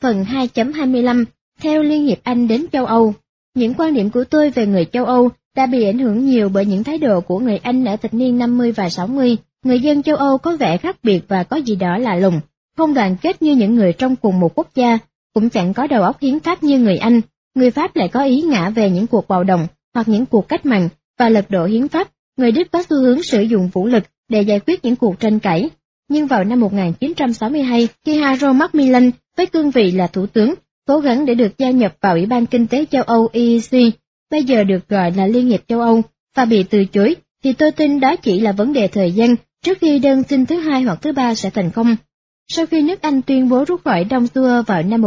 Phần 2.25 Theo Liên hiệp Anh đến châu Âu. Những quan điểm của tôi về người châu Âu đã bị ảnh hưởng nhiều bởi những thái độ của người Anh ở thập niên 50 và 60. Người dân châu Âu có vẻ khác biệt và có gì đó lạ lùng, không đoàn kết như những người trong cùng một quốc gia, cũng chẳng có đầu óc hiến pháp như người Anh. Người Pháp lại có ý ngả về những cuộc bạo động hoặc những cuộc cách mạng và lật đổ hiến pháp. Người Đức có xu hướng sử dụng vũ lực để giải quyết những cuộc tranh cãi. Nhưng vào năm 1962, khi Harold Macmillan với cương vị là thủ tướng, cố gắng để được gia nhập vào Ủy ban Kinh tế châu Âu EEC, bây giờ được gọi là Liên hiệp châu Âu, và bị từ chối, thì tôi tin đó chỉ là vấn đề thời gian trước khi đơn xin thứ hai hoặc thứ ba sẽ thành công. Sau khi nước Anh tuyên bố rút khỏi Đông Châu Âu vào năm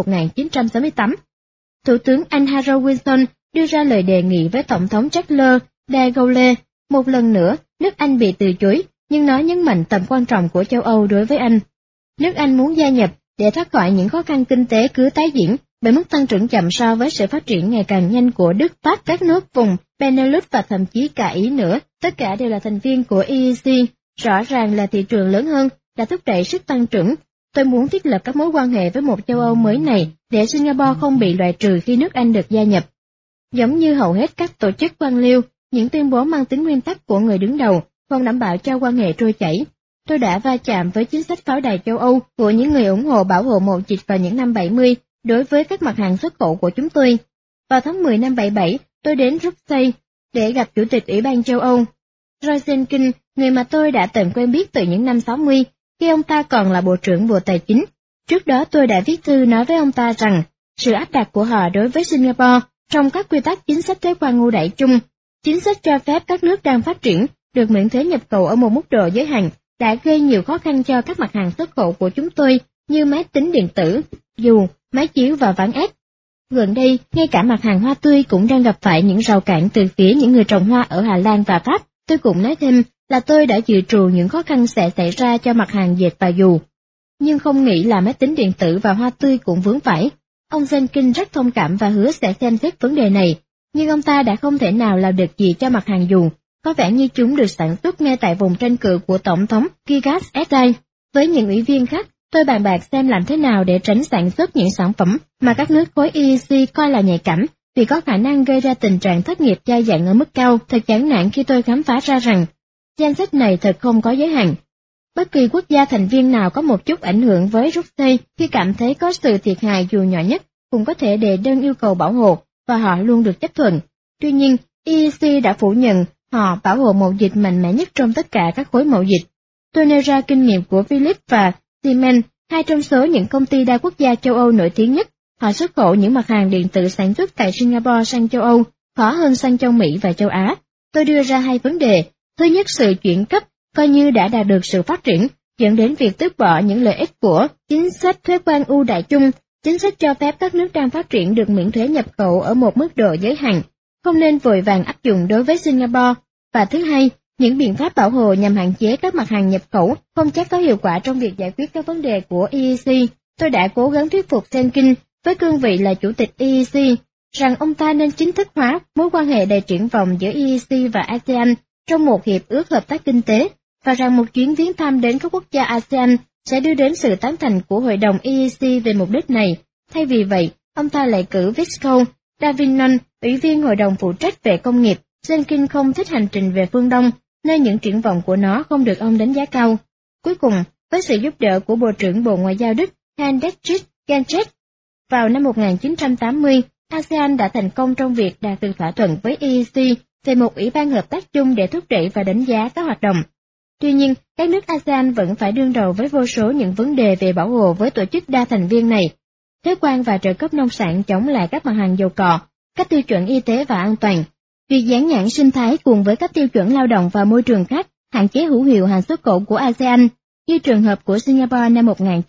1968, Thủ tướng Anh Harold Wilson đưa ra lời đề nghị với Tổng thống Charles de Gaulle. Một lần nữa, nước Anh bị từ chối, nhưng nó nhấn mạnh tầm quan trọng của châu Âu đối với Anh. Nước Anh muốn gia nhập để thoát khỏi những khó khăn kinh tế cứ tái diễn bởi mức tăng trưởng chậm so với sự phát triển ngày càng nhanh của Đức, Pháp, các nước vùng Benelux và thậm chí cả Ý nữa. Tất cả đều là thành viên của EEC, rõ ràng là thị trường lớn hơn, đã thúc đẩy sức tăng trưởng. Tôi muốn thiết lập các mối quan hệ với một châu Âu mới này để Singapore không bị loại trừ khi nước Anh được gia nhập. Giống như hầu hết các tổ chức quan liêu, những tuyên bố mang tính nguyên tắc của người đứng đầu không đảm bảo cho quan hệ trôi chảy. Tôi đã va chạm với chính sách pháo đài châu Âu của những người ủng hộ bảo hộ mậu dịch vào những năm 70 đối với các mặt hàng xuất khẩu của chúng tôi. Vào tháng 10 năm 77, tôi đến Bruxelles để gặp Chủ tịch Ủy ban châu Âu, Roy Jenkins, người mà tôi đã từng quen biết từ những năm 60, khi ông ta còn là Bộ trưởng Bộ Tài chính. Trước đó tôi đã viết thư nói với ông ta rằng, sự áp đặt của họ đối với Singapore trong các quy tắc chính sách thuế quan ưu đãi chung, chính sách cho phép các nước đang phát triển được miễn thuế nhập khẩu ở một mức độ giới hạn, đã gây nhiều khó khăn cho các mặt hàng xuất khẩu của chúng tôi như máy tính điện tử, dù, máy chiếu và ván ép. Gần đây, ngay cả mặt hàng hoa tươi cũng đang gặp phải những rào cản từ phía những người trồng hoa ở Hà Lan và Pháp. Tôi cũng nói thêm là tôi đã dự trù những khó khăn sẽ xảy ra cho mặt hàng dệt và dù, nhưng không nghĩ là máy tính điện tử và hoa tươi cũng vướng phải. Ông Jenkins rất thông cảm và hứa sẽ xem xét vấn đề này, nhưng ông ta đã không thể nào làm được gì cho mặt hàng dù, có vẻ như chúng được sản xuất ngay tại vùng tranh cử của Tổng thống Gigas Erdai. Với những ủy viên khác, tôi bàn bạc xem làm thế nào để tránh sản xuất những sản phẩm mà các nước khối EEC coi là nhạy cảm, vì có khả năng gây ra tình trạng thất nghiệp dai dẳng ở mức cao. Thật chán nản khi tôi khám phá ra rằng danh sách này thật không có giới hạn. Bất kỳ quốc gia thành viên nào có một chút ảnh hưởng với Bruxelles khi cảm thấy có sự thiệt hại dù nhỏ nhất cũng có thể đề đơn yêu cầu bảo hộ, và họ luôn được chấp thuận. Tuy nhiên, EEC đã phủ nhận họ bảo hộ mậu dịch mạnh mẽ nhất trong tất cả các khối mậu dịch. Tôi nêu ra kinh nghiệm của Philips và Siemens, hai trong số những công ty đa quốc gia châu Âu nổi tiếng nhất. Họ xuất khẩu những mặt hàng điện tử sản xuất tại Singapore sang châu Âu, khó hơn sang châu Mỹ và châu Á. Tôi đưa ra hai vấn đề. Thứ nhất, sự chuyển cấp coi như đã đạt được sự phát triển, dẫn đến việc tước bỏ những lợi ích của chính sách thuế quan ưu đãi chung, chính sách cho phép các nước đang phát triển được miễn thuế nhập khẩu ở một mức độ giới hạn, không nên vội vàng áp dụng đối với Singapore. Và thứ hai, những biện pháp bảo hộ nhằm hạn chế các mặt hàng nhập khẩu không chắc có hiệu quả trong việc giải quyết các vấn đề của EEC. Tôi đã cố gắng thuyết phục Jenkins với cương vị là Chủ tịch EEC rằng ông ta nên chính thức hóa mối quan hệ đầy triển vọng giữa EEC và ASEAN trong một hiệp ước hợp tác kinh tế, và rằng một chuyến viếng thăm đến các quốc gia ASEAN sẽ đưa đến sự tán thành của Hội đồng EEC về mục đích này. Thay vì vậy, ông ta lại cử Visco Davignon, Ủy viên Hội đồng phụ trách về công nghiệp. Jenkins không thích hành trình về phương Đông, nơi những triển vọng của nó không được ông đánh giá cao. Cuối cùng, với sự giúp đỡ của Bộ trưởng Bộ Ngoại giao Đức Heinrich Genscher, vào năm 1980, ASEAN đã thành công trong việc đạt được thỏa thuận với EEC về một ủy ban hợp tác chung để thúc đẩy và đánh giá các hoạt động. Tuy nhiên, các nước ASEAN vẫn phải đương đầu với vô số những vấn đề về bảo hộ với tổ chức đa thành viên này. Thuế quan và trợ cấp nông sản chống lại các mặt hàng dầu cọ, các tiêu chuẩn y tế và an toàn. Việc dán nhãn sinh thái cùng với các tiêu chuẩn lao động và môi trường khác hạn chế hữu hiệu hàng xuất khẩu của ASEAN, như trường hợp của Singapore năm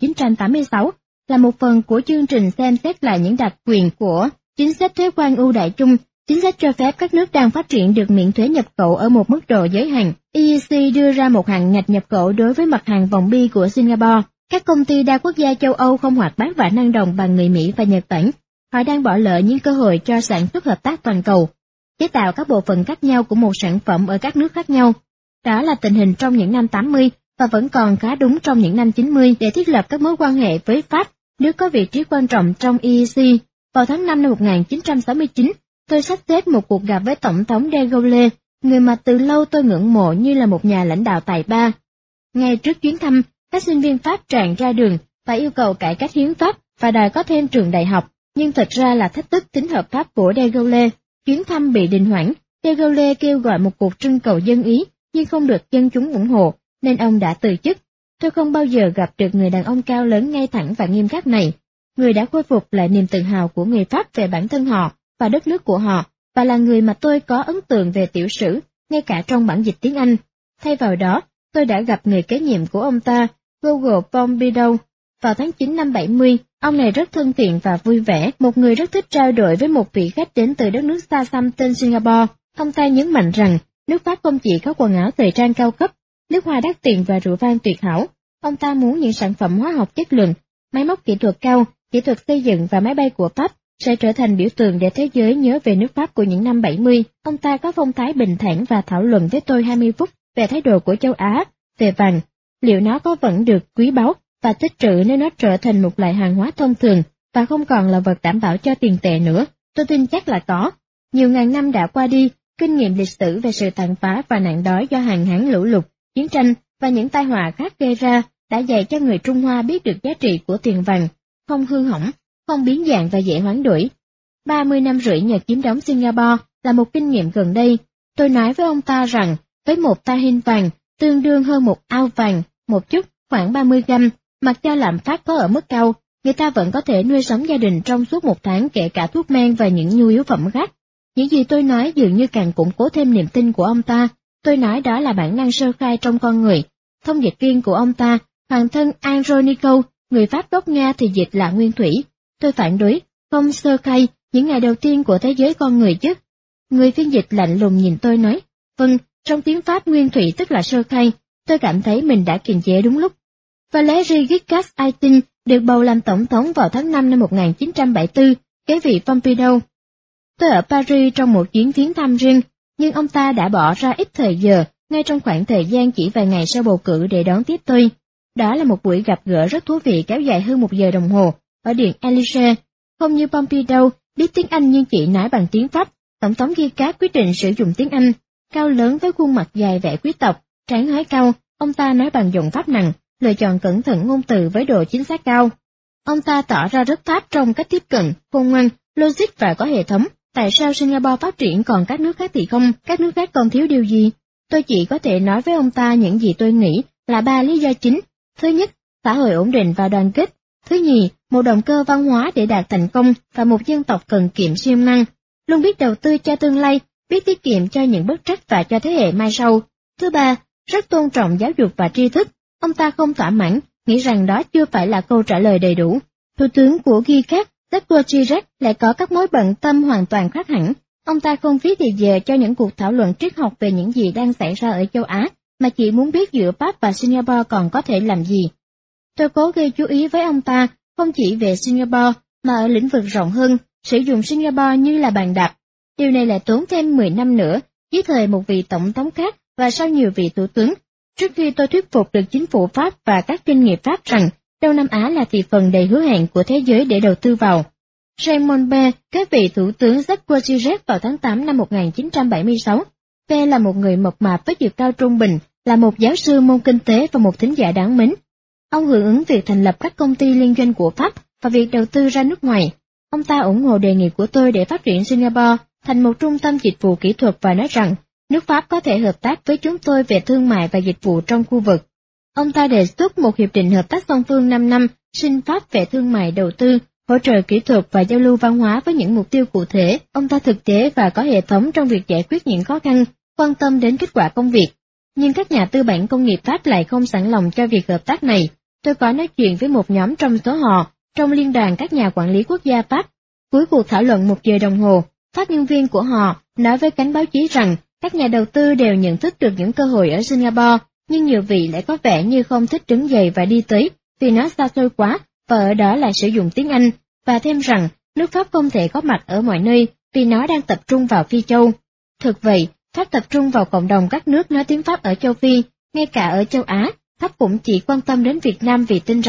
1986, là một phần của chương trình xem xét lại những đặc quyền của chính sách thuế quan ưu đãi chung, chính sách cho phép các nước đang phát triển được miễn thuế nhập khẩu ở một mức độ giới hạn. EEC đưa ra một hạn ngạch nhập khẩu đối với mặt hàng vòng bi của Singapore. Các công ty đa quốc gia châu Âu không hoạt bát và năng động bằng người Mỹ và Nhật Bản. Họ đang bỏ lỡ những cơ hội cho sản xuất hợp tác toàn cầu, chế tạo các bộ phận khác nhau của một sản phẩm ở các nước khác nhau. Đó là tình hình trong những năm 80 và vẫn còn khá đúng trong những năm 90 để thiết lập các mối quan hệ với Pháp, nước có vị trí quan trọng trong EEC. Vào tháng 5 năm 1969, tôi sắp xếp một cuộc gặp với Tổng thống de Gaulle, người mà từ lâu tôi ngưỡng mộ như là một nhà lãnh đạo tài ba. Ngay trước chuyến thăm, các sinh viên Pháp tràn ra đường và yêu cầu cải cách hiến pháp và đòi có thêm trường đại học, nhưng thật ra là thách thức tính hợp pháp của de Gaulle. Chuyến thăm bị đình hoãn, de Gaulle kêu gọi một cuộc trưng cầu dân Ý, nhưng không được dân chúng ủng hộ, nên ông đã từ chức. Tôi không bao giờ gặp được người đàn ông cao lớn ngay thẳng và nghiêm khắc này, người đã khôi phục lại niềm tự hào của người Pháp về bản thân họ và đất nước của họ, và là người mà tôi có ấn tượng về tiểu sử, ngay cả trong bản dịch tiếng Anh. Thay vào đó, tôi đã gặp người kế nhiệm của ông ta, Google Pompidou. Vào tháng 9 năm 70, ông này rất thân thiện và vui vẻ, một người rất thích trao đổi với một vị khách đến từ đất nước xa xăm tên Singapore. Ông ta nhấn mạnh rằng, nước Pháp không chỉ có quần áo thời trang cao cấp, nước hoa đắt tiền và rượu vang tuyệt hảo. Ông ta muốn những sản phẩm hóa học chất lượng, máy móc kỹ thuật cao, kỹ thuật xây dựng và máy bay của Pháp sẽ trở thành biểu tượng để thế giới nhớ về nước Pháp của những năm 70. Ông ta có phong thái bình thản và thảo luận với tôi 20 phút về thái độ của châu Á, về vàng, liệu nó có vẫn được quý báu và tích trữ nếu nó trở thành một loại hàng hóa thông thường và không còn là vật đảm bảo cho tiền tệ nữa. Tôi tin chắc là có. Nhiều ngàn năm đã qua đi, kinh nghiệm lịch sử về sự tàn phá và nạn đói do hạn hán lũ lụt, chiến tranh và những tai họa khác gây ra đã dạy cho người Trung Hoa biết được giá trị của tiền vàng, không hư hỏng, không biến dạng và dễ hoán đổi. 30 năm rưỡi nhờ chiếm đóng Singapore là một kinh nghiệm gần đây. Tôi nói với ông ta rằng, với một ta hin vàng, tương đương hơn một ao vàng, một chút, khoảng 30 gram, mặc cho lạm phát có ở mức cao, người ta vẫn có thể nuôi sống gia đình trong suốt một tháng kể cả thuốc men và những nhu yếu phẩm khác. Những gì tôi nói dường như càng củng cố thêm niềm tin của ông ta. Tôi nói đó là bản năng sơ khai trong con người. Thông dịch viên của ông ta, hoàng thân Andronikov, người Pháp gốc Nga thì dịch là nguyên thủy. Tôi phản đối, không sơ khai, những ngày đầu tiên của thế giới con người chứ. Người phiên dịch lạnh lùng nhìn tôi nói, vâng, trong tiếng Pháp nguyên thủy tức là sơ khai. Tôi cảm thấy mình đã kiềm chế đúng lúc. Valéry Giscard d'Estaing được bầu làm tổng thống vào tháng 5 năm 1974, kế vị Pompidou. Tôi ở Paris trong một chuyến viếng thăm riêng, nhưng ông ta đã bỏ ra ít thời giờ, ngay trong khoảng thời gian chỉ vài ngày sau bầu cử để đón tiếp tôi. Đó là một buổi gặp gỡ rất thú vị kéo dài hơn 1 giờ đồng hồ, ở Điện Élysée. Không như Pompidou, biết tiếng Anh nhưng chỉ nói bằng tiếng Pháp, Tổng thống Giscard quyết định sử dụng tiếng Anh. Cao lớn với khuôn mặt dài vẻ quý tộc, trán hói cau, ông ta nói bằng giọng Pháp nặng, lựa chọn cẩn thận ngôn từ với độ chính xác cao. Ông ta tỏ ra rất Pháp trong cách tiếp cận, khôn ngoan, logic và có hệ thống. Tại sao Singapore phát triển còn các nước khác thì không, các nước khác còn thiếu điều gì? Tôi chỉ có thể nói với ông ta những gì tôi nghĩ là 3 lý do chính. Thứ nhất, xã hội ổn định và đoàn kết. Thứ nhì, một động cơ văn hóa để đạt thành công và một dân tộc cần kiệm siêng năng, luôn biết đầu tư cho tương lai, biết tiết kiệm cho những bất trắc và cho thế hệ mai sau. Thứ ba, rất tôn trọng giáo dục và tri thức. Ông ta không thỏa mãn, nghĩ rằng đó chưa phải là câu trả lời đầy đủ. Thủ tướng của Giscard, Jacques Chirac lại có các mối bận tâm hoàn toàn khác hẳn. Ông ta không phí thì giờ cho những cuộc thảo luận triết học về những gì đang xảy ra ở châu Á, mà chỉ muốn biết giữa Pháp và Singapore còn có thể làm gì. Tôi cố gây chú ý với ông ta, không chỉ về Singapore, mà ở lĩnh vực rộng hơn, sử dụng Singapore như là bàn đạp. Điều này lại tốn thêm 10 năm nữa, dưới thời một vị tổng thống khác và sau nhiều vị thủ tướng, trước khi tôi thuyết phục được chính phủ Pháp và các doanh nghiệp Pháp rằng Đông Nam Á là thị phần đầy hứa hẹn của thế giới để đầu tư vào. Raymond Barre, kế vị thủ tướng Jacques Chirac vào tháng 8 năm 1976. Barre là một người mộc mạp với chiều cao trung bình, là một giáo sư môn kinh tế và một thính giả đáng mến. Ông hưởng ứng việc thành lập các công ty liên doanh của Pháp và việc đầu tư ra nước ngoài. Ông ta ủng hộ đề nghị của tôi để phát triển Singapore thành một trung tâm dịch vụ kỹ thuật và nói rằng nước Pháp có thể hợp tác với chúng tôi về thương mại và dịch vụ trong khu vực. Ông ta đề xuất một hiệp định hợp tác song phương 5 năm, xin Pháp về thương mại đầu tư, hỗ trợ kỹ thuật và giao lưu văn hóa với những mục tiêu cụ thể. Ông ta thực tế và có hệ thống trong việc giải quyết những khó khăn, quan tâm đến kết quả công việc. Nhưng các nhà tư bản công nghiệp Pháp lại không sẵn lòng cho việc hợp tác này. Tôi có nói chuyện với một nhóm trong số họ, trong liên đoàn các nhà quản lý quốc gia Pháp. Cuối cuộc thảo luận 1 giờ đồng hồ, phát ngôn viên của họ nói với cánh báo chí rằng các nhà đầu tư đều nhận thức được những cơ hội ở Singapore, nhưng nhiều vị lại có vẻ như không thích đứng dậy và đi tới vì nó xa xôi quá và ở đó lại sử dụng tiếng Anh, và thêm rằng nước Pháp không thể có mặt ở mọi nơi vì nó đang tập trung vào Phi Châu. Thực vậy, Pháp tập trung vào cộng đồng các nước nói tiếng Pháp ở châu Phi, ngay cả ở châu Á. Pháp cũng chỉ quan tâm đến Việt Nam vì tin rằng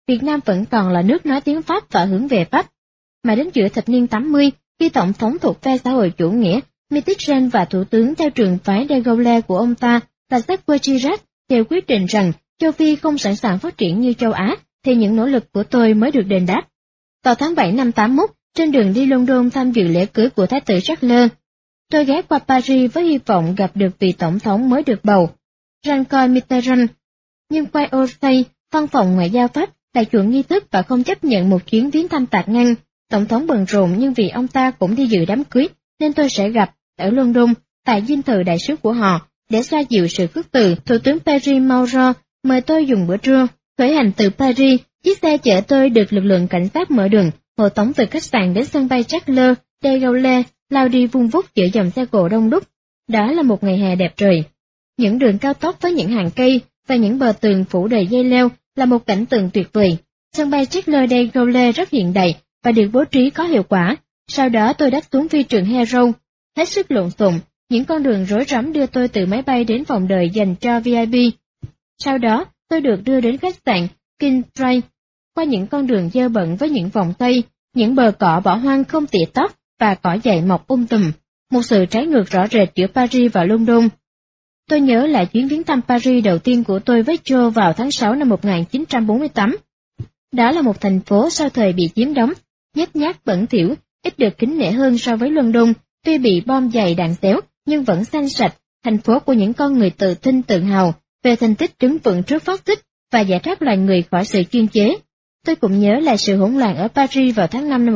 Việt Nam vẫn còn là nước nói tiếng Pháp và hướng về Pháp. Mà đến giữa thập niên 80, khi Tổng thống thuộc phe xã hội chủ nghĩa, Mitterrand và Thủ tướng theo trường phái de Gaulle của ông ta là Jacques Chirac đều quyết định rằng châu Phi không sẵn sàng phát triển như châu Á, thì những nỗ lực của tôi mới được đền đáp. Vào tháng 7 năm 81, trên đường đi London tham dự lễ cưới của Thái tử Charles, tôi ghé qua Paris với hy vọng gặp được vị tổng thống mới được bầu, Jean-Claude Mitterrand. Nhưng quay Orsay, văn phòng ngoại giao Pháp, lại chuẩn nghi thức và không chấp nhận một chuyến viếng thăm tạt ngăn. Tổng thống bận rộn nhưng vì ông ta cũng đi dự đám cưới, nên tôi sẽ gặp ở London, tại dinh thự đại sứ của họ, để xoa dịu sự khước từ. Thủ tướng Paris Mauro mời tôi dùng bữa trưa. Khởi hành từ Paris, chiếc xe chở tôi được lực lượng cảnh sát mở đường, hộ tống từ khách sạn đến sân bay Charles de Gaulle, lao đi vun vút giữa dòng xe cộ đông đúc. Đó là một ngày hè đẹp trời. Những đường cao tốc với những hàng cây và những bờ tường phủ đầy dây leo là một cảnh tượng tuyệt vời. Sân bay Charles de Gaulle rất hiện đại và được bố trí có hiệu quả. Sau đó tôi đáp xuống phi trường Heathrow, hết sức lộn xộn. Những con đường rối rắm đưa tôi từ máy bay đến phòng đợi dành cho VIP. Sau đó, tôi được đưa đến khách sạn King Drive, qua những con đường dơ bẩn với những vòng cây, những bờ cỏ bỏ hoang không tỉa tóc và cỏ dại mọc tùm. Một sự trái ngược rõ rệt giữa Paris và London. Tôi nhớ lại chuyến viếng thăm Paris đầu tiên của tôi với Joe vào tháng 6 năm 1948. Đó là một thành phố sau thời bị chiếm đóng, nhếch nhác bẩn thỉu, ít được kính nể hơn so với London, tuy bị bom dày đạn xéo nhưng vẫn xanh sạch, thành phố của những con người tự tin tự hào về thành tích đứng vững trước phát tích và giải thoát loài người khỏi sự chuyên chế. Tôi cũng nhớ lại sự hỗn loạn ở Paris vào tháng 5 năm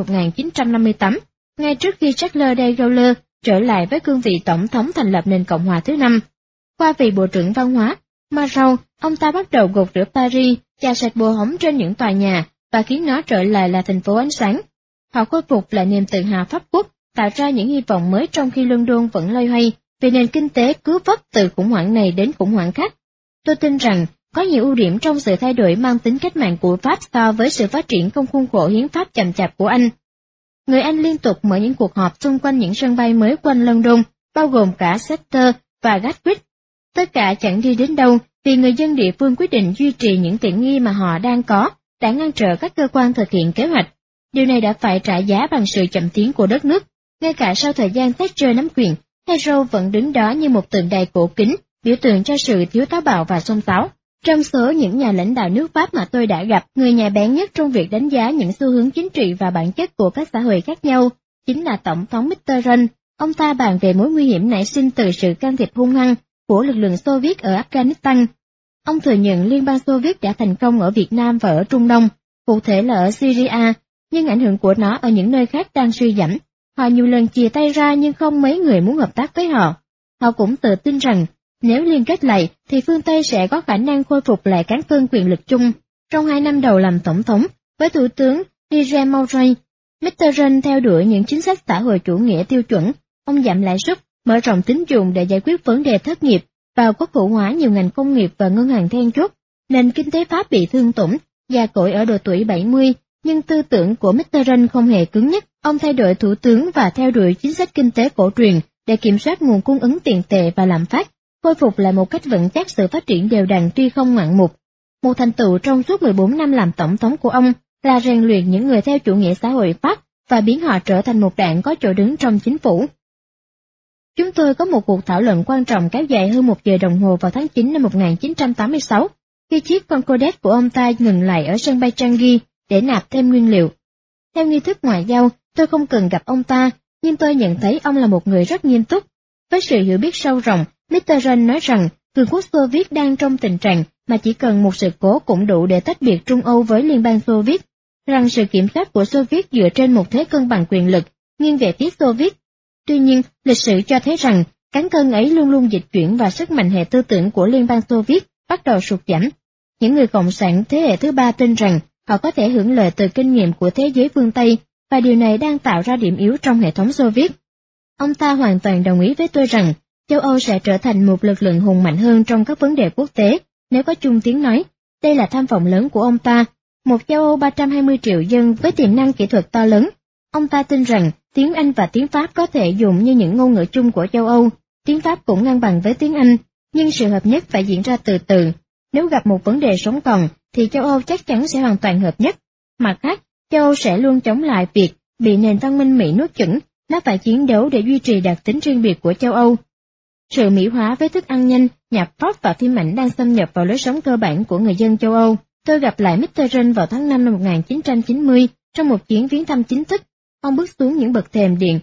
1958, ngay trước khi Charles de Gaulle trở lại với cương vị tổng thống thành lập nền Cộng hòa thứ 5. Qua vị bộ trưởng văn hóa, Marot, ông ta bắt đầu gột rửa Paris, chà sạch bùa hóng trên những tòa nhà và khiến nó trở lại là thành phố ánh sáng. Họ khôi phục lại niềm tự hào Pháp quốc, tạo ra những hy vọng mới trong khi London vẫn loay hoay vì nền kinh tế cứu vớt từ khủng hoảng này đến khủng hoảng khác. Tôi tin rằng có nhiều ưu điểm trong sự thay đổi mang tính cách mạng của Pháp so với sự phát triển trong khuôn khổ hiến pháp chậm chạp của Anh. Người Anh liên tục mở những cuộc họp xung quanh những sân bay mới quanh London, bao gồm cả Chester và Gatwick. Tất cả chẳng đi đến đâu vì người dân địa phương quyết định duy trì những tiện nghi mà họ đang có, đã ngăn trở các cơ quan thực hiện kế hoạch. Điều này đã phải trả giá bằng sự chậm tiến của đất nước. Ngay cả sau thời gian Thatcher nắm quyền, Heathrow vẫn đứng đó như một tượng đài cổ kính, biểu tượng cho sự thiếu táo bạo và xông xáo. Trong số những nhà lãnh đạo nước Pháp mà tôi đã gặp, người nhạy bén nhất trong việc đánh giá những xu hướng chính trị và bản chất của các xã hội khác nhau chính là Tổng thống Mitterrand. Ông ta bàn về mối nguy hiểm nảy sinh từ sự can thiệp hung hăng của lực lượng Xô Viết ở Afghanistan. Ông thừa nhận Liên bang Xô Viết đã thành công ở Việt Nam và ở Trung Đông, cụ thể là ở Syria, nhưng ảnh hưởng của nó ở những nơi khác đang suy giảm. Họ nhiều lần chìa tay ra nhưng không mấy người muốn hợp tác với họ. Họ cũng tự tin rằng nếu liên kết lại thì phương Tây sẽ có khả năng khôi phục lại cán cân quyền lực chung. Trong 2 năm đầu làm tổng thống, với Thủ tướng Pierre Mauroy, Mitterrand theo đuổi những chính sách xã hội chủ nghĩa tiêu chuẩn. Ông giảm lãi suất, mở rộng tín dụng để giải quyết vấn đề thất nghiệp, vào quốc hữu hóa nhiều ngành công nghiệp và ngân hàng then chốt. Nền kinh tế Pháp bị thương tổn, già cỗi ở độ tuổi 70, nhưng tư tưởng của Mitterrand không hề cứng nhắc. Ông thay đổi thủ tướng và theo đuổi chính sách kinh tế cổ truyền để kiểm soát nguồn cung ứng tiền tệ và lạm phát, khôi phục lại một cách vững chắc sự phát triển đều đặn tuy không ngoạn mục. Một thành tựu trong suốt 14 năm làm tổng thống của ông là rèn luyện những người theo chủ nghĩa xã hội Pháp và biến họ trở thành một đảng có chỗ đứng trong chính phủ. Chúng tôi có một cuộc thảo luận quan trọng kéo dài hơn 1 giờ đồng hồ vào tháng 9 năm 1986, khi chiếc Concorde của ông ta ngừng lại ở sân bay Changi để nạp thêm nguyên liệu. Theo nghi thức ngoại giao, tôi không cần gặp ông ta, nhưng tôi nhận thấy ông là một người rất nghiêm túc. Với sự hiểu biết sâu rộng, Mitterrand nói rằng Cường quốc Xô Viết đang trong tình trạng mà chỉ cần một sự cố cũng đủ để tách biệt Trung Âu với Liên bang Xô Viết, rằng sự kiểm soát của Xô Viết dựa trên một thế cân bằng quyền lực, nghiêng về phía Xô Viết. Tuy nhiên, lịch sử cho thấy rằng cán cân ấy luôn luôn dịch chuyển và sức mạnh hệ tư tưởng của Liên bang Xô Viết bắt đầu sụt giảm. Những người cộng sản thế hệ thứ 3 tin rằng họ có thể hưởng lợi từ kinh nghiệm của thế giới phương Tây, và điều này đang tạo ra điểm yếu trong hệ thống Xô Viết. Ông ta hoàn toàn đồng ý với tôi rằng châu Âu sẽ trở thành một lực lượng hùng mạnh hơn trong các vấn đề quốc tế nếu có chung tiếng nói. Đây là tham vọng lớn của ông ta, một châu Âu 320 triệu dân với tiềm năng kỹ thuật to lớn. Ông ta tin rằng tiếng Anh và tiếng Pháp có thể dùng như những ngôn ngữ chung của châu Âu, tiếng Pháp cũng ngang bằng với tiếng Anh, nhưng sự hợp nhất phải diễn ra từ từ. Nếu gặp một vấn đề sống còn, thì châu Âu chắc chắn sẽ hoàn toàn hợp nhất. Mặt khác, châu Âu sẽ luôn chống lại việc bị nền văn minh Mỹ nuốt chửng, nó phải chiến đấu để duy trì đặc tính riêng biệt của châu Âu. Sự Mỹ hóa với thức ăn nhanh, nhạc pop và phim ảnh đang xâm nhập vào lối sống cơ bản của người dân châu Âu. Tôi gặp lại Mitterrand vào tháng 5 năm 1990 trong một chuyến viếng thăm chính thức. Ông bước xuống những bậc thềm điện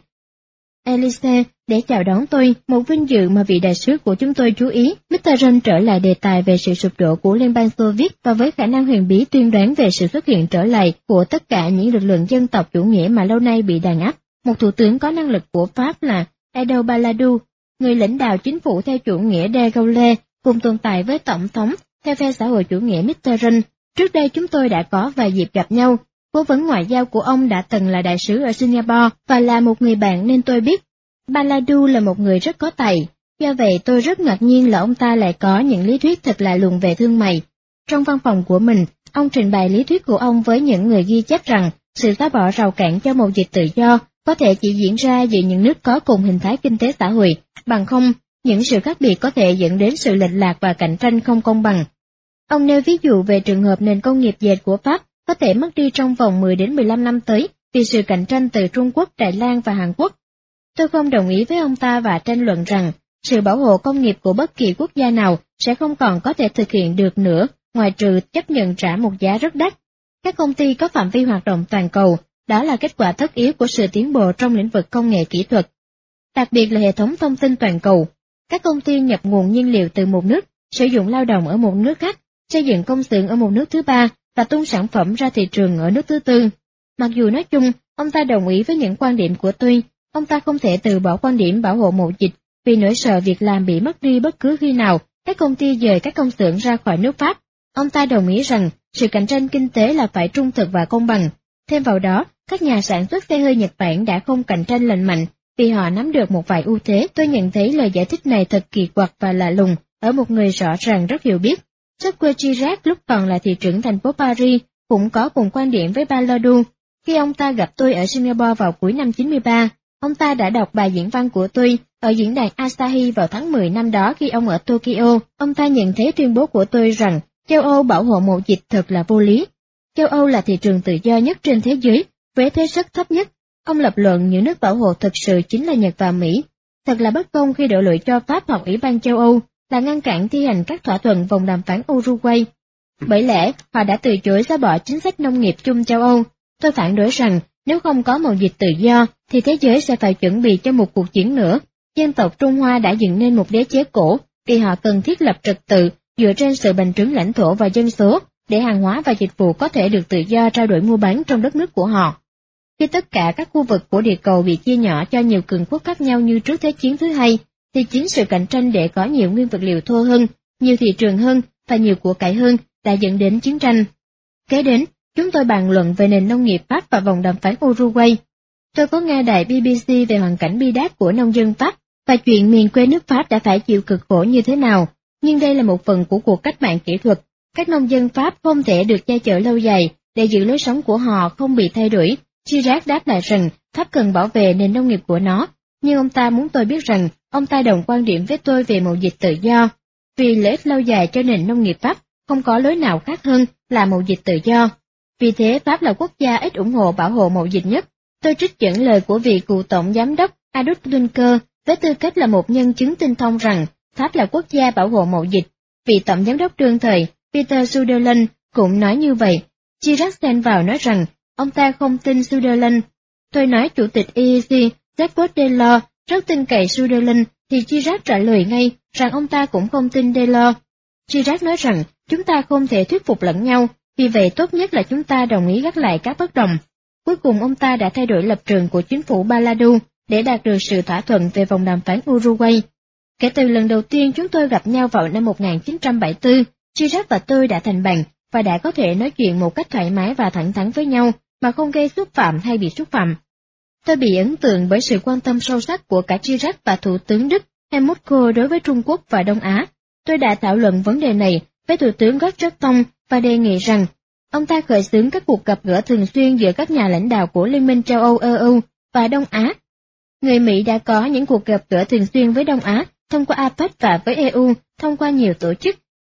Élysée để chào đón tôi, một vinh dự mà vị đại sứ của chúng tôi chú ý. Mitterrand trở lại đề tài về sự sụp đổ của Liên bang Xô Viết và với khả năng huyền bí tuyên đoán về sự xuất hiện trở lại của tất cả những lực lượng dân tộc chủ nghĩa mà lâu nay bị đàn áp. Một thủ tướng có năng lực của Pháp là Edouard Balladur, người lãnh đạo chính phủ theo chủ nghĩa de Gaulle, cùng tồn tại với tổng thống theo phe xã hội chủ nghĩa Mitterrand. Trước đây chúng tôi đã có vài dịp gặp nhau. Cố vấn ngoại giao của ông đã từng là đại sứ ở Singapore và là một người bạn nên tôi biết Balladur là một người rất có tài. Do vậy tôi rất ngạc nhiên là ông ta lại có những lý thuyết thật lạ lùng về thương mại. Trong văn phòng của mình, ông trình bày lý thuyết của ông với những người ghi chép rằng sự xóa bỏ rào cản cho mậu dịch tự do có thể chỉ diễn ra giữa những nước có cùng hình thái kinh tế xã hội, bằng không, những sự khác biệt có thể dẫn đến sự lệch lạc và cạnh tranh không công bằng. Ông nêu ví dụ về trường hợp nền công nghiệp dệt của Pháp có thể mất đi trong vòng 10 đến 15 năm tới vì sự cạnh tranh từ Trung Quốc, Đài Loan và Hàn Quốc. Tôi không đồng ý với ông ta và tranh luận rằng sự bảo hộ công nghiệp của bất kỳ quốc gia nào sẽ không còn có thể thực hiện được nữa, ngoài trừ chấp nhận trả một giá rất đắt. Các công ty có phạm vi hoạt động toàn cầu, đó là kết quả tất yếu của sự tiến bộ trong lĩnh vực công nghệ kỹ thuật, đặc biệt là hệ thống thông tin toàn cầu. Các công ty nhập nguồn nhiên liệu từ một nước, sử dụng lao động ở một nước khác, xây dựng công xưởng ở một nước thứ ba và tung sản phẩm ra thị trường ở nước thứ tư. Mặc dù nói chung, ông ta đồng ý với những quan điểm của tôi, ông ta không thể từ bỏ quan điểm bảo hộ mậu dịch vì nỗi sợ việc làm bị mất đi bất cứ khi nào các công ty dời các công xưởng ra khỏi nước Pháp. Ông ta đồng ý rằng sự cạnh tranh kinh tế là phải trung thực và công bằng. Thêm vào đó, các nhà sản xuất xe hơi Nhật Bản đã không cạnh tranh lành mạnh vì họ nắm được một vài ưu thế. Tôi nhận thấy lời giải thích này thật kỳ quặc và lạ lùng ở một người rõ ràng rất hiểu biết. Jacques Chirac lúc còn là thị trưởng thành phố Paris cũng có cùng quan điểm với Balladur. Khi ông ta gặp tôi ở Singapore vào cuối năm 93, ông ta đã đọc bài diễn văn của tôi ở diễn đàn Asahi vào tháng 10 năm đó khi ông ở Tokyo. Ông ta nhận thấy tuyên bố của tôi rằng châu Âu bảo hộ mậu dịch thật là vô lý. Châu Âu là thị trường tự do nhất trên thế giới, với thuế suất thấp nhất. Ông lập luận những nước bảo hộ thực sự chính là Nhật và Mỹ. Thật là bất công khi đổ lỗi cho Pháp hoặc Ủy ban châu Âu là ngăn cản thi hành các thỏa thuận vòng đàm phán Uruguay. Bởi lẽ, họ đã từ chối xóa bỏ chính sách nông nghiệp chung châu Âu. Tôi phản đối rằng, nếu không có mậu dịch tự do, thì thế giới sẽ phải chuẩn bị cho một cuộc chiến nữa. Dân tộc Trung Hoa đã dựng nên một đế chế cổ, vì họ cần thiết lập trật tự dựa trên sự bành trướng lãnh thổ và dân số, để hàng hóa và dịch vụ có thể được tự do trao đổi mua bán trong đất nước của họ. Khi tất cả các khu vực của địa cầu bị chia nhỏ cho nhiều cường quốc khác nhau như trước Thế chiến thứ hai, thì chính sự cạnh tranh để có nhiều nguyên vật liệu thô hơn, nhiều thị trường hơn và nhiều của cải hơn đã dẫn đến chiến tranh. Kế đến, chúng tôi bàn luận về nền nông nghiệp Pháp và vòng đàm phán Uruguay. Tôi có nghe đài BBC về hoàn cảnh bi đát của nông dân Pháp và chuyện miền quê nước Pháp đã phải chịu cực khổ như thế nào, nhưng đây là một phần của cuộc cách mạng kỹ thuật. Các nông dân Pháp không thể được che chở lâu dài để giữ lối sống của họ không bị thay đổi. Chirac đáp lại rằng Pháp cần bảo vệ nền nông nghiệp của nó, nhưng ông ta muốn tôi biết rằng ông ta đồng quan điểm với tôi về mậu dịch tự do. Vì lợi ích lâu dài cho nền nông nghiệp Pháp, không có lối nào khác hơn là mậu dịch tự do. Vì thế Pháp là quốc gia ít ủng hộ bảo hộ mậu dịch nhất. Tôi trích dẫn lời của vị cựu tổng giám đốc Adolf Dunker với tư cách là một nhân chứng tinh thông rằng Pháp là quốc gia bảo hộ mậu dịch. Vị tổng giám đốc đương thời Peter Sutherland cũng nói như vậy. Chirac xen vào nói rằng ông ta không tin Sutherland. Tôi nói chủ tịch EEC Jacques Delors rất tin cậy Sutherland, thì Chirac trả lời ngay rằng ông ta cũng không tin Delors. Chirac nói rằng chúng ta không thể thuyết phục lẫn nhau, vì vậy tốt nhất là chúng ta đồng ý gác lại các bất đồng. Cuối cùng ông ta đã thay đổi lập trường của chính phủ Balladur để đạt được sự thỏa thuận về vòng đàm phán Uruguay. Kể từ lần đầu tiên chúng tôi gặp nhau vào năm 1974, Chirac và tôi đã thành bạn và đã có thể nói chuyện một cách thoải mái và thẳng thắn với nhau mà không gây xúc phạm hay bị xúc phạm. Tôi bị ấn tượng bởi sự quan tâm sâu sắc của cả Chirac và Thủ tướng Đức Helmut Kohl đối với Trung Quốc và Đông Á. Tôi đã thảo luận vấn đề này với Thủ tướng Gottschalk Tông và đề nghị rằng ông ta khởi xướng các cuộc gặp gỡ thường xuyên giữa các nhà lãnh đạo của Liên minh châu Âu EU và Đông Á. Người Mỹ đã có những cuộc gặp gỡ thường xuyên với Đông Á thông qua APEC và với EU thông qua nhiều tổ chức,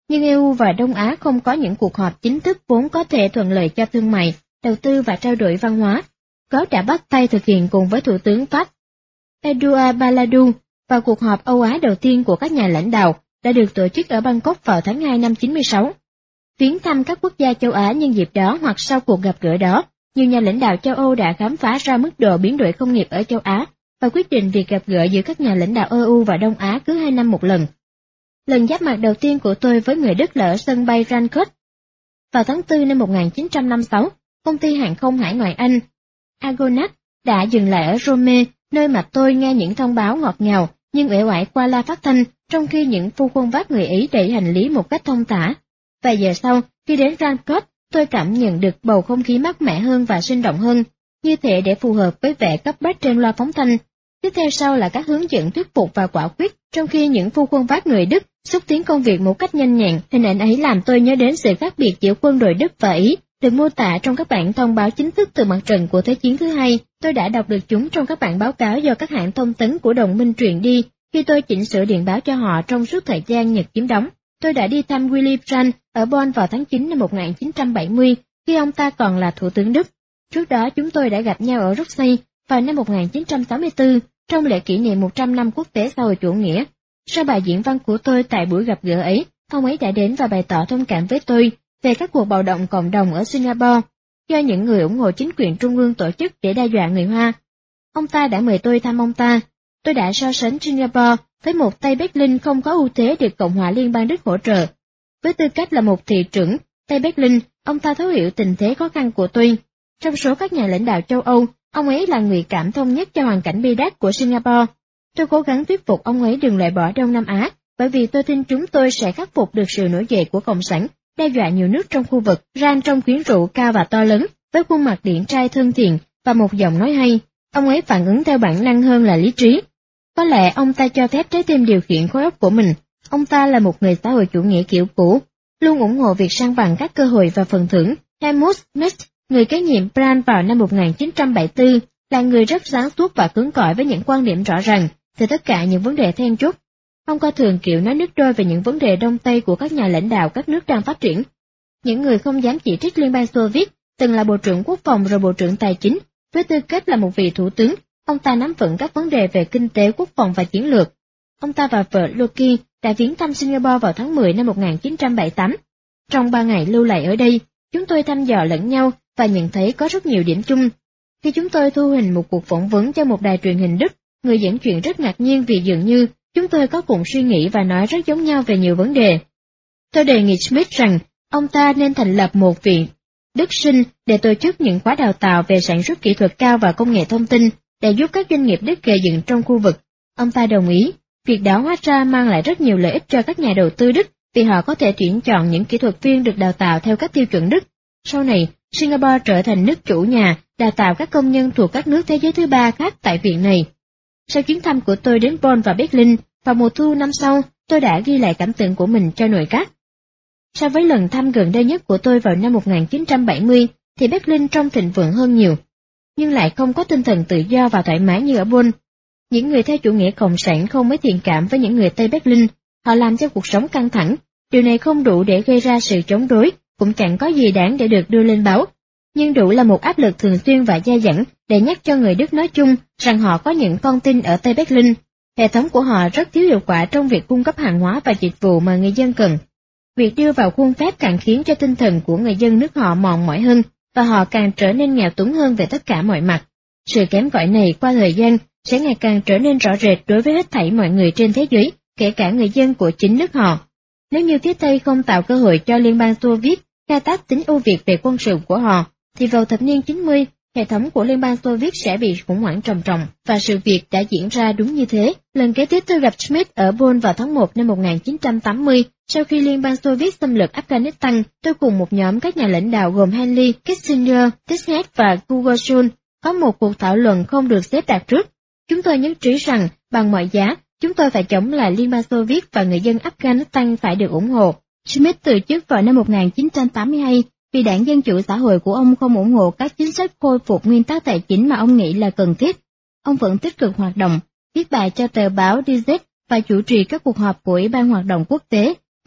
Nhưng EU và Đông Á không có những cuộc họp chính thức vốn có thể thuận lợi cho thương mại, đầu tư và trao đổi văn hóa. Gót đã bắt tay thực hiện cùng với Thủ tướng Pháp Edouard Balladur, và cuộc họp Âu Á đầu tiên của các nhà lãnh đạo đã được tổ chức ở Bangkok vào tháng 2 năm 96. Viếng thăm các quốc gia châu Á nhân dịp đó hoặc sau cuộc gặp gỡ đó, nhiều nhà lãnh đạo châu Âu đã khám phá ra mức độ biến đổi công nghiệp ở châu Á và quyết định việc gặp gỡ giữa các nhà lãnh đạo EU và Đông Á cứ 2 năm một lần. Lần giáp mặt đầu tiên của tôi với người Đức là ở sân bay Frankfurt. Vào tháng 4 năm 1956, công ty hàng không hải ngoại Anh, Argonaut, đã dừng lại ở Rome, nơi mà tôi nghe những thông báo ngọt ngào nhưng uể oải qua loa phát thanh, trong khi những phu khuân vác người Ý đẩy hành lý một cách thông thả. Vài giờ sau, khi đến Frankfurt, tôi cảm nhận được bầu không khí mát mẻ hơn và sinh động hơn, như thể để phù hợp với vẻ cấp bách trên loa phóng thanh. Tiếp theo sau là các hướng dẫn thuyết phục và quả quyết, trong khi những phu khuân vác người Đức xúc tiến công việc một cách nhanh nhẹn. Hình ảnh ấy làm tôi nhớ đến sự khác biệt giữa quân đội Đức và Ý, được mô tả trong các bản thông báo chính thức từ mặt trận của Thế chiến thứ hai. Tôi đã đọc được chúng trong các bản báo cáo do các hãng thông tấn của đồng minh truyền đi, khi tôi chỉnh sửa điện báo cho họ trong suốt thời gian Nhật chiếm đóng. Tôi đã đi thăm Willy Brandt ở Bonn vào tháng 9 năm 1970, khi ông ta còn là Thủ tướng Đức. Trước đó chúng tôi đã gặp nhau ở Bruxelles vào năm 1964, trong lễ kỷ niệm 100 năm quốc tế xã hội chủ nghĩa. Sau bài diễn văn của tôi tại buổi gặp gỡ ấy, ông ấy đã đến và bày tỏ thông cảm với tôi về các cuộc bạo động cộng đồng ở Singapore, do những người ủng hộ chính quyền trung ương tổ chức để đe dọa người Hoa. Ông ta đã mời tôi thăm ông ta. Tôi đã so sánh Singapore với một Tây Berlin không có ưu thế được Cộng hòa Liên bang Đức hỗ trợ. Với tư cách là một thị trưởng Tây Berlin, ông ta thấu hiểu tình thế khó khăn của tôi. Trong số các nhà lãnh đạo châu Âu, ông ấy là người cảm thông nhất cho hoàn cảnh bi đát của Singapore. Tôi cố gắng thuyết phục ông ấy đừng loại bỏ Đông Nam Á, bởi vì tôi tin chúng tôi sẽ khắc phục được sự nổi dậy của Cộng sản, đe dọa nhiều nước trong khu vực. Ran trong quyến rũ cao và to lớn, với khuôn mặt điển trai thân thiện và một giọng nói hay. Ông ấy phản ứng theo bản năng hơn là lý trí. Có lẽ ông ta cho phép trái tim điều khiển khối óc của mình. Ông ta là một người xã hội chủ nghĩa kiểu cũ, luôn ủng hộ việc san bằng các cơ hội và phần thưởng. Helmut Schmidt, người kế nhiệm Brandt vào năm 1974, là người rất sáng suốt và cứng cỏi với những quan điểm rõ ràng về tất cả những vấn đề then chốt. Ông coi thường kiểu nói nước đôi về những vấn đề Đông Tây của các nhà lãnh đạo các nước đang phát triển. Những người không dám chỉ trích Liên bang Xô Viết, từng là Bộ trưởng Quốc phòng rồi Bộ trưởng Tài chính, với tư cách là một vị thủ tướng, ông ta nắm vững các vấn đề về kinh tế, quốc phòng và chiến lược. Ông ta và vợ Loki đã viếng thăm Singapore vào tháng 10 năm 1978. Trong 3 ngày lưu lại ở đây, chúng tôi thăm dò lẫn nhau và nhận thấy có rất nhiều điểm chung. Khi chúng tôi thu hình một cuộc phỏng vấn cho một đài truyền hình Đức, người dẫn chuyện rất ngạc nhiên vì dường như chúng tôi có cùng suy nghĩ và nói rất giống nhau về nhiều vấn đề. Tôi đề nghị Smith rằng ông ta nên thành lập một viện Đức sinh để tổ chức những khóa đào tạo về sản xuất kỹ thuật cao và công nghệ thông tin để giúp các doanh nghiệp Đức gây dựng trong khu vực. Ông ta đồng ý. Việc đó hóa ra mang lại rất nhiều lợi ích cho các nhà đầu tư Đức vì họ có thể tuyển chọn những kỹ thuật viên được đào tạo theo các tiêu chuẩn Đức. Sau này, Singapore trở thành nước chủ nhà đào tạo các công nhân thuộc các nước thế giới thứ ba khác tại viện này. Sau chuyến thăm của tôi đến Bonn và Berlin, vào mùa thu năm sau, tôi đã ghi lại cảm tưởng của mình cho nội các. So với lần thăm gần đây nhất của tôi vào năm 1970, thì Berlin trông thịnh vượng hơn nhiều, nhưng lại không có tinh thần tự do và thoải mái như ở Bonn. Những người theo chủ nghĩa cộng sản không mấy thiện cảm với những người Tây Berlin, họ làm cho cuộc sống căng thẳng. Điều này không đủ để gây ra sự chống đối, cũng chẳng có gì đáng để được đưa lên báo, nhưng đủ là một áp lực thường xuyên và dai dẳng để nhắc cho người Đức nói chung rằng họ có những con tin ở Tây Berlin. Hệ thống của họ rất thiếu hiệu quả trong việc cung cấp hàng hóa và dịch vụ mà người dân cần. Việc đưa vào khuôn phép càng khiến cho tinh thần của người dân nước họ mòn mỏi hơn, và họ càng trở nên nghèo túng hơn về tất cả mọi mặt. Sự kém cỏi này qua thời gian sẽ ngày càng trở nên rõ rệt đối với hết thảy mọi người trên thế giới, kể cả người dân của chính nước họ. Nếu như phía Tây không tạo cơ hội cho Liên bang Xô Viết khai thác tính ưu việt về quân sự của họ, thì vào thập niên 90, hệ thống của Liên bang Xô Viết sẽ bị khủng hoảng trầm trọng, và sự việc đã diễn ra đúng như thế. Lần kế tiếp tôi gặp Schmidt ở Bonn vào tháng 1 năm 1980, sau khi Liên bang Xô Viết xâm lược Afghanistan, tôi cùng một nhóm các nhà lãnh đạo gồm Henry Kissinger, Tisnet và Gorbachev có một cuộc thảo luận không được xếp đặt trước. Chúng tôi nhất trí rằng, bằng mọi giá, chúng tôi phải chống lại Liên bang Xô Viết và người dân Afghanistan phải được ủng hộ. Schmidt từ chức vào năm 1982 vì Đảng Dân Chủ Xã hội của ông không ủng hộ các chính sách khôi phục nguyên tắc tài chính mà ông nghĩ là cần thiết. Ông vẫn tích cực hoạt động, viết bài cho tờ báo Die Zeit và chủ trì các cuộc họp của Ủy ban Hoạt động Quốc tế,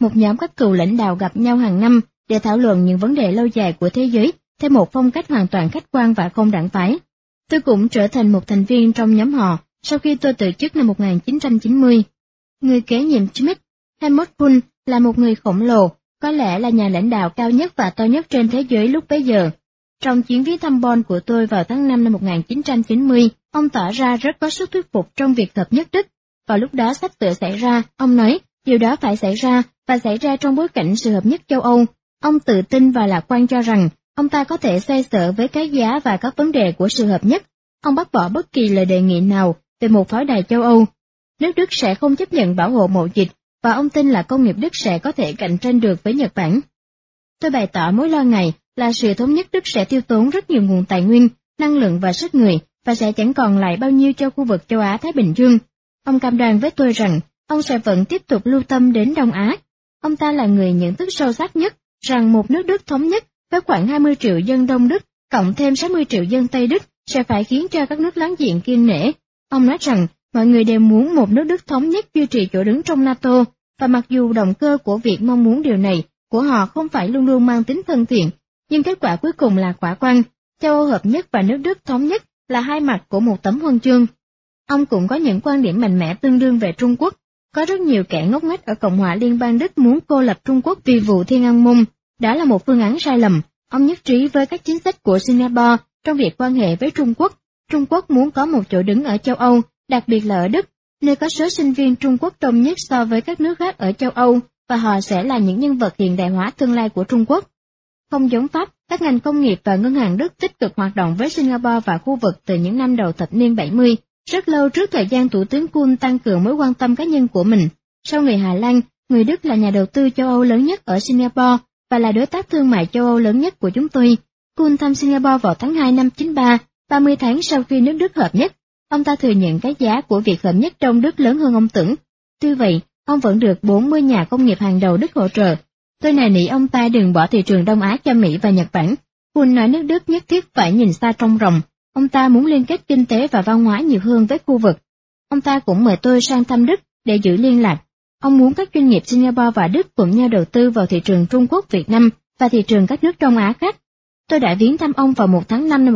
một nhóm các cựu lãnh đạo gặp nhau hàng năm để thảo luận những vấn đề lâu dài của thế giới theo một phong cách hoàn toàn khách quan và không đảng phái. Tôi cũng trở thành một thành viên trong nhóm họ sau khi tôi từ chức năm 1990. Người kế nhiệm Smith, Helmut Kohl, là một người khổng lồ, có lẽ là nhà lãnh đạo cao nhất và to nhất trên thế giới lúc bấy giờ. Trong chuyến viếng thăm Bonn của tôi vào tháng 5 năm 1990, ông tỏ ra rất có sức thuyết phục trong việc hợp nhất Đức. Vào lúc đó sắp sửa xảy ra, ông nói, điều đó phải xảy ra, và xảy ra trong bối cảnh sự hợp nhất châu Âu. Ông tự tin và lạc quan cho rằng, ông ta có thể xoay sở với cái giá và các vấn đề của sự hợp nhất. Ông bác bỏ bất kỳ lời đề nghị nào về một pháo đài châu Âu. Nước Đức sẽ không chấp nhận bảo hộ mậu dịch, và ông tin là công nghiệp Đức sẽ có thể cạnh tranh được với Nhật Bản. Tôi bày tỏ mối lo ngại là sự thống nhất Đức sẽ tiêu tốn rất nhiều nguồn tài nguyên, năng lượng và sức người, và sẽ chẳng còn lại bao nhiêu cho khu vực châu Á-Thái Bình Dương. Ông cam đoan với tôi rằng, ông sẽ vẫn tiếp tục lưu tâm đến Đông Á. Ông ta là người nhận thức sâu sắc nhất rằng một nước Đức thống nhất với khoảng 20 triệu dân Đông Đức, cộng thêm 60 triệu dân Tây Đức, sẽ phải khiến cho các nước láng giềng kiêng nể. Ông nói rằng, mọi người đều muốn một nước Đức thống nhất duy trì chỗ đứng trong NATO, và mặc dù động cơ của việc mong muốn điều này của họ không phải luôn luôn mang tính thân thiện, nhưng kết quả cuối cùng là khả quan. Châu Âu hợp nhất và nước Đức thống nhất là hai mặt của một tấm huân chương. Ông cũng có những quan điểm mạnh mẽ tương đương về Trung Quốc. Có rất nhiều kẻ ngốc nghếch ở Cộng hòa Liên bang Đức muốn cô lập Trung Quốc vì vụ Thiên An Môn. Đó là một phương án sai lầm. Ông nhất trí với các chính sách của Singapore trong việc quan hệ với Trung Quốc. Trung Quốc muốn có một chỗ đứng ở châu Âu, đặc biệt là ở Đức, nơi có số sinh viên Trung Quốc đông nhất so với các nước khác ở châu Âu, và họ sẽ là những nhân vật hiện đại hóa tương lai của Trung Quốc. Không giống Pháp, các ngành công nghiệp và ngân hàng Đức tích cực hoạt động với Singapore và khu vực từ những năm đầu thập niên 70, rất lâu trước thời gian Thủ tướng Kohl tăng cường mối quan tâm cá nhân của mình. Sau người Hà Lan, người Đức là nhà đầu tư châu Âu lớn nhất ở Singapore và là đối tác thương mại châu Âu lớn nhất của chúng tôi. Kohl thăm Singapore vào tháng 2 năm 93, 30 tháng sau khi nước Đức hợp nhất. Ông ta thừa nhận cái giá của việc hợp nhất trong Đức lớn hơn ông tưởng. Tuy vậy, ông vẫn được 40 nhà công nghiệp hàng đầu Đức hỗ trợ. Tôi nài nỉ ông ta đừng bỏ thị trường Đông Á cho Mỹ và Nhật Bản. Kohl nói nước Đức nhất thiết phải nhìn xa trông rộng. Ông ta muốn liên kết kinh tế và văn hóa nhiều hơn với khu vực. Ông ta cũng mời tôi sang thăm Đức để giữ liên lạc. Ông muốn các doanh nghiệp Singapore và Đức cùng nhau đầu tư vào thị trường Trung Quốc, Việt Nam và thị trường các nước Đông Á khác. Tôi đã viếng thăm ông vào 1 tháng 5 năm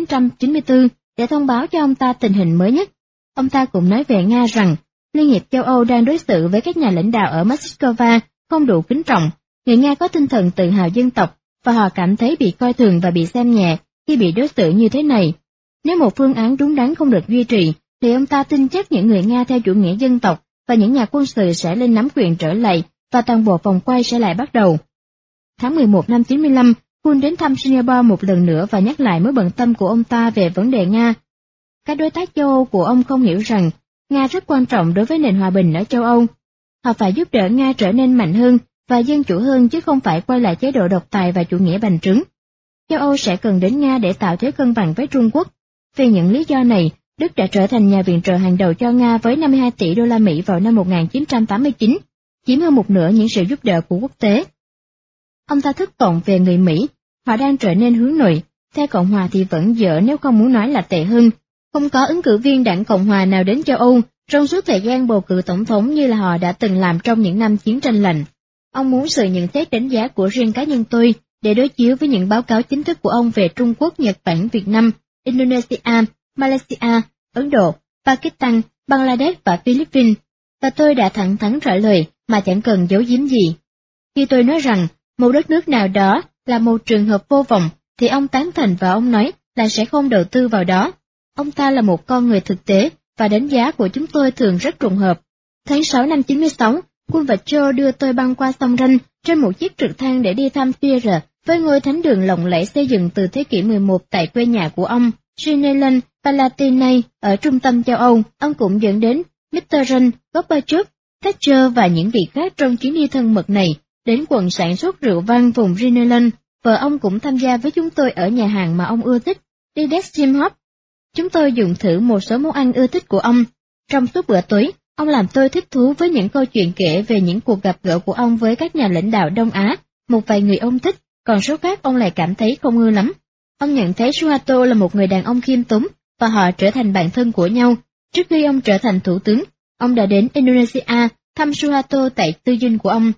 1994 để thông báo cho ông ta tình hình mới nhất. Ông ta cũng nói về Nga rằng Liên hiệp châu Âu đang đối xử với các nhà lãnh đạo ở Moscow không đủ kính trọng. Người Nga có tinh thần tự hào dân tộc và họ cảm thấy bị coi thường và bị xem nhẹ khi bị đối xử như thế này. Nếu một phương án đúng đắn không được duy trì, thì ông ta tin chắc những người Nga theo chủ nghĩa dân tộc và những nhà quân sự sẽ lên nắm quyền trở lại và toàn bộ vòng quay sẽ lại bắt đầu. Tháng 11 năm 95, Kohl đến thăm Singapore một lần nữa và nhắc lại mối bận tâm của ông ta về vấn đề Nga. Các đối tác châu Âu của ông không hiểu rằng Nga rất quan trọng đối với nền hòa bình ở châu Âu. Họ phải giúp đỡ Nga trở nên mạnh hơn và dân chủ hơn chứ không phải quay lại chế độ độc tài và chủ nghĩa bành trướng. Châu Âu sẽ cần đến Nga để tạo thế cân bằng với Trung Quốc. Vì những lý do này, Đức đã trở thành nhà viện trợ hàng đầu cho Nga với 52 tỷ đô la Mỹ vào năm 1989, chiếm hơn một nửa những sự giúp đỡ của quốc tế. Ông ta thất vọng về người Mỹ, họ đang trở nên hướng nội, theo Cộng hòa thì vẫn dở nếu không muốn nói là tệ hơn. Không có ứng cử viên đảng Cộng hòa nào đến châu Âu trong suốt thời gian bầu cử tổng thống như là họ đã từng làm trong những năm chiến tranh lạnh. Ông muốn sự nhận xét đánh giá của riêng cá nhân tôi để đối chiếu với những báo cáo chính thức của ông về Trung Quốc, Nhật Bản, Việt Nam, Indonesia, Malaysia, Ấn Độ, Pakistan, Bangladesh và Philippines, và tôi đã thẳng thắn trả lời mà chẳng cần giấu giếm gì. Khi tôi nói rằng một đất nước nào đó là một trường hợp vô vọng, thì ông tán thành và ông nói là sẽ không đầu tư vào đó. Ông ta là một con người thực tế và đánh giá của chúng tôi thường rất trùng hợp. Tháng 6 năm 96, Kohl và Joe đưa tôi băng qua sông Ranh trên một chiếc trực thăng để đi thăm Tyre với ngôi thánh đường lộng lẫy xây dựng từ thế kỷ 11 tại quê nhà của ông, Ginelan Palatinate ở trung tâm châu Âu. Ông cũng dẫn đến Mitterrand, Gorbachev, Thatcher và những vị khác trong chuyến đi thân mật này đến quận sản xuất rượu vang vùng Ginelan. Vợ ông cũng tham gia với chúng tôi ở nhà hàng mà ông ưa thích, Didestimhop. Chúng tôi dùng thử một số món ăn ưa thích của ông. Trong suốt bữa tối, ông làm tôi thích thú với những câu chuyện kể về những cuộc gặp gỡ của ông với các nhà lãnh đạo Đông Á. Một vài người ông thích, còn số khác ông lại cảm thấy không ưa lắm. Ông nhận thấy Suharto là một người đàn ông khiêm tốn, và họ trở thành bạn thân của nhau. Trước khi ông trở thành thủ tướng, ông đã đến Indonesia thăm Suharto tại tư dinh của ông.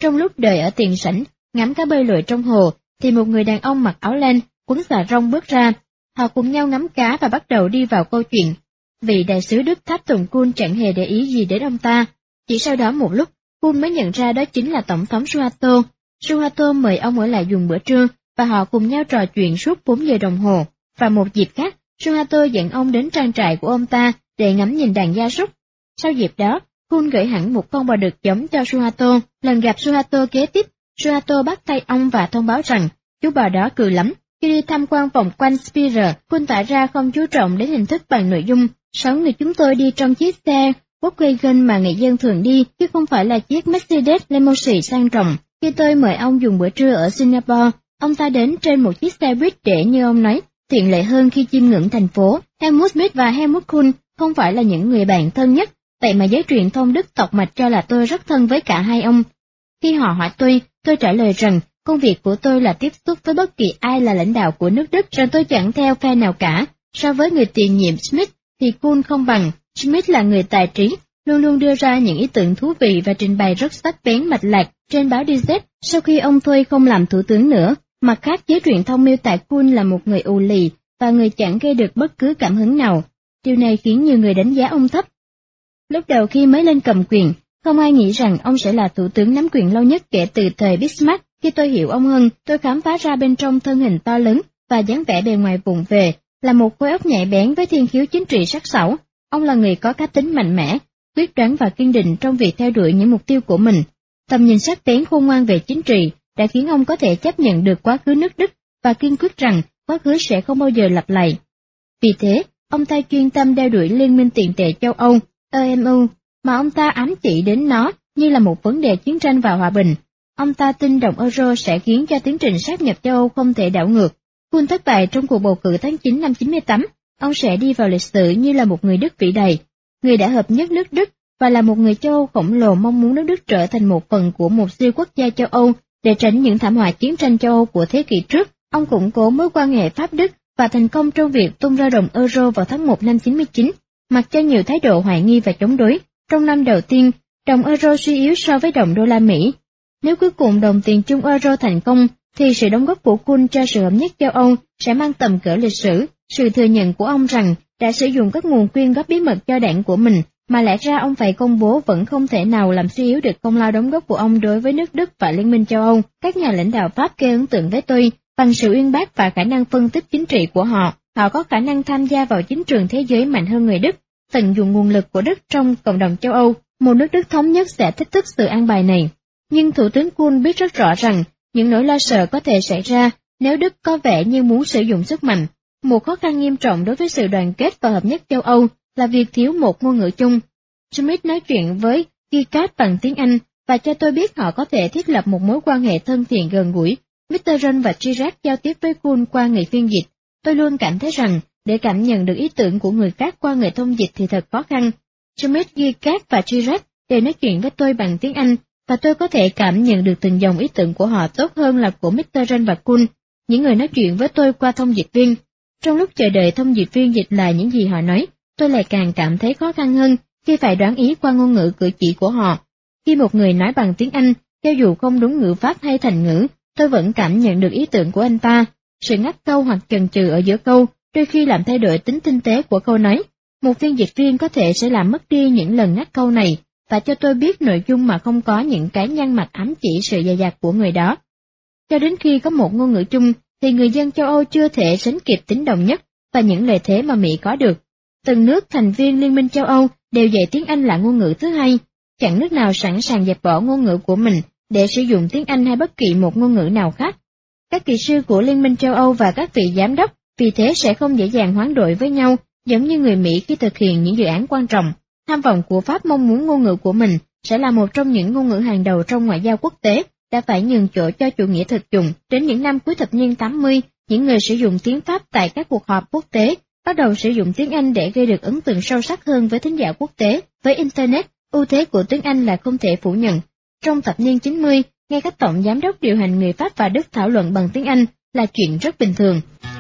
Trong lúc đợi ở tiền sảnh, ngắm cá bơi lội trong hồ, thì một người đàn ông mặc áo len, quấn xà rông bước ra. Họ cùng nhau ngắm cá và bắt đầu đi vào câu chuyện. Vị đại sứ Đức tháp tùng Kuhn chẳng hề để ý gì đến ông ta. Chỉ sau đó một lúc, Kuhn mới nhận ra đó chính là Tổng thống Suharto. Suharto mời ông ở lại dùng bữa trưa, và họ cùng nhau trò chuyện suốt 4 giờ đồng hồ. Và một dịp khác, Suharto dẫn ông đến trang trại của ông ta để ngắm nhìn đàn gia súc. Sau dịp đó, Kuhn gửi hẳn một con bò đực giống cho Suharto. Lần gặp Suharto kế tiếp, Suharto bắt tay ông và thông báo rằng chú bò đó cười lắm. Khi đi tham quan vòng quanh Speyer, Kuhn tỏ ra không chú trọng đến hình thức bằng nội dung. 6 người chúng tôi đi trong chiếc xe Volkswagen mà người dân thường đi, chứ không phải là chiếc Mercedes limousine sang trọng. Khi tôi mời ông dùng bữa trưa ở Singapore, ông ta đến trên một chiếc xe buýt để như ông nói, tiện lợi hơn khi chiêm ngưỡng thành phố. Helmut Schmidt và Helmut Kuhn không phải là những người bạn thân nhất, vậy mà giới truyền thông Đức tộc mạch cho là tôi rất thân với cả hai ông. Khi họ hỏi tôi trả lời rằng công việc của tôi là tiếp xúc với bất kỳ ai là lãnh đạo của nước Đức, rằng tôi chẳng theo phe nào cả. So với người tiền nhiệm Schmidt thì Kuhn không bằng. Schmidt là người tài trí, luôn luôn đưa ra những ý tưởng thú vị và trình bày rất sắc bén mạch lạc trên báo Die Zeit. Sau khi ông thôi không làm thủ tướng nữa, mặt khác giới truyền thông miêu tả Kuhn là một người ù lì và người chẳng gây được bất cứ cảm hứng nào. Điều này khiến nhiều người đánh giá ông thấp. Lúc đầu khi mới lên cầm quyền, không ai nghĩ rằng ông sẽ là thủ tướng nắm quyền lâu nhất kể từ thời Bismarck. Khi tôi hiểu ông hơn, tôi khám phá ra bên trong thân hình to lớn và dáng vẻ bề ngoài vụng về là một khối óc nhạy bén với thiên khiếu chính trị sắc sảo. Ông là người có cá tính mạnh mẽ, quyết đoán và kiên định trong việc theo đuổi những mục tiêu của mình. Tầm nhìn sắc bén khôn ngoan về chính trị đã khiến ông có thể chấp nhận được quá khứ nước Đức và kiên quyết rằng quá khứ sẽ không bao giờ lặp lại. Vì thế, ông ta chuyên tâm đeo đuổi Liên minh tiền tệ châu Âu, EMU, mà ông ta ám chỉ đến nó như là một vấn đề chiến tranh và hòa bình. Ông ta tin đồng euro sẽ khiến cho tiến trình sáp nhập châu Âu không thể đảo ngược. Kuhn thất bại trong cuộc bầu cử tháng 9 năm 98, ông sẽ đi vào lịch sử như là một người Đức vĩ đại, người đã hợp nhất nước Đức và là một người châu Âu khổng lồ mong muốn nước Đức trở thành một phần của một siêu quốc gia châu Âu để tránh những thảm họa chiến tranh châu Âu của thế kỷ trước. Ông củng cố mối quan hệ Pháp-Đức và thành công trong việc tung ra đồng euro vào tháng 1 năm 99, mặc cho nhiều thái độ hoài nghi và chống đối. Trong năm đầu tiên, đồng euro suy yếu so với đồng đô la Mỹ. Nếu cuối cùng đồng tiền chung euro thành công, thì sự đóng góp của Kuhn cho sự hợp nhất châu Âu sẽ mang tầm cỡ lịch sử. Sự thừa nhận của ông rằng đã sử dụng các nguồn quyên góp bí mật cho đảng của mình, mà lẽ ra ông phải công bố vẫn không thể nào làm suy yếu được công lao đóng góp của ông đối với nước Đức và Liên minh châu Âu. Các nhà lãnh đạo Pháp gây ấn tượng với tôi bằng sự uyên bác và khả năng phân tích chính trị của họ. Họ có khả năng tham gia vào chính trường thế giới mạnh hơn người Đức, tận dụng nguồn lực của Đức trong cộng đồng châu Âu. Một nước Đức thống nhất sẽ thách thức sự an bài này. Nhưng Thủ tướng Kuhn biết rất rõ rằng những nỗi lo sợ có thể xảy ra nếu Đức có vẻ như muốn sử dụng sức mạnh. Một khó khăn nghiêm trọng đối với sự đoàn kết và hợp nhất châu Âu là việc thiếu một ngôn ngữ chung. Schmidt nói chuyện với Gikat bằng tiếng Anh và cho tôi biết họ có thể thiết lập một mối quan hệ thân thiện gần gũi. Mitterrand và Chirac giao tiếp với Kuhn qua người phiên dịch. Tôi luôn cảm thấy rằng để cảm nhận được ý tưởng của người khác qua người thông dịch thì thật khó khăn. Schmidt, Gikat và Chirac đều nói chuyện với tôi bằng tiếng Anh, và tôi có thể cảm nhận được từng dòng ý tưởng của họ tốt hơn là của Mitterrand và Kuhn, những người nói chuyện với tôi qua thông dịch viên. Trong lúc chờ đợi thông dịch viên dịch lại những gì họ nói, tôi lại càng cảm thấy khó khăn hơn khi phải đoán ý qua ngôn ngữ cử chỉ của họ. Khi một người nói bằng tiếng Anh, cho dù không đúng ngữ pháp hay thành ngữ, tôi vẫn cảm nhận được ý tưởng của anh ta. Sự ngắt câu hoặc chần chừ ở giữa câu đôi khi làm thay đổi tính tinh tế của câu nói. Một phiên dịch viên có thể sẽ làm mất đi những lần ngắt câu này và cho tôi biết nội dung mà không có những cái nhăn mặt ám chỉ sự dè dặt của người đó. Cho đến khi có một ngôn ngữ chung, thì người dân châu Âu chưa thể sánh kịp tính đồng nhất và những lợi thế mà Mỹ có được. Từng nước thành viên Liên minh châu Âu đều dạy tiếng Anh là ngôn ngữ thứ hai, chẳng nước nào sẵn sàng dẹp bỏ ngôn ngữ của mình để sử dụng tiếng Anh hay bất kỳ một ngôn ngữ nào khác. Các kỹ sư của Liên minh châu Âu và các vị giám đốc vì thế sẽ không dễ dàng hoán đổi với nhau, giống như người Mỹ khi thực hiện những dự án quan trọng. Tham vọng của Pháp mong muốn ngôn ngữ của mình sẽ là một trong những ngôn ngữ hàng đầu trong ngoại giao quốc tế, đã phải nhường chỗ cho chủ nghĩa thực dụng. Đến những năm cuối thập niên 80, những người sử dụng tiếng Pháp tại các cuộc họp quốc tế bắt đầu sử dụng tiếng Anh để gây được ấn tượng sâu sắc hơn với thính giả quốc tế. Với Internet, ưu thế của tiếng Anh là không thể phủ nhận. Trong thập niên 90, ngay các tổng giám đốc điều hành người Pháp và Đức thảo luận bằng tiếng Anh là chuyện rất bình thường.